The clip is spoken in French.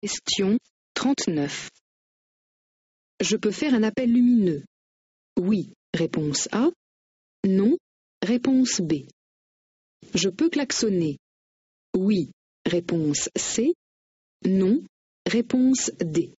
Question 39. Je peux faire un appel lumineux. Oui, réponse A. Non, réponse B. Je peux klaxonner. Oui, réponse C. Non, réponse D.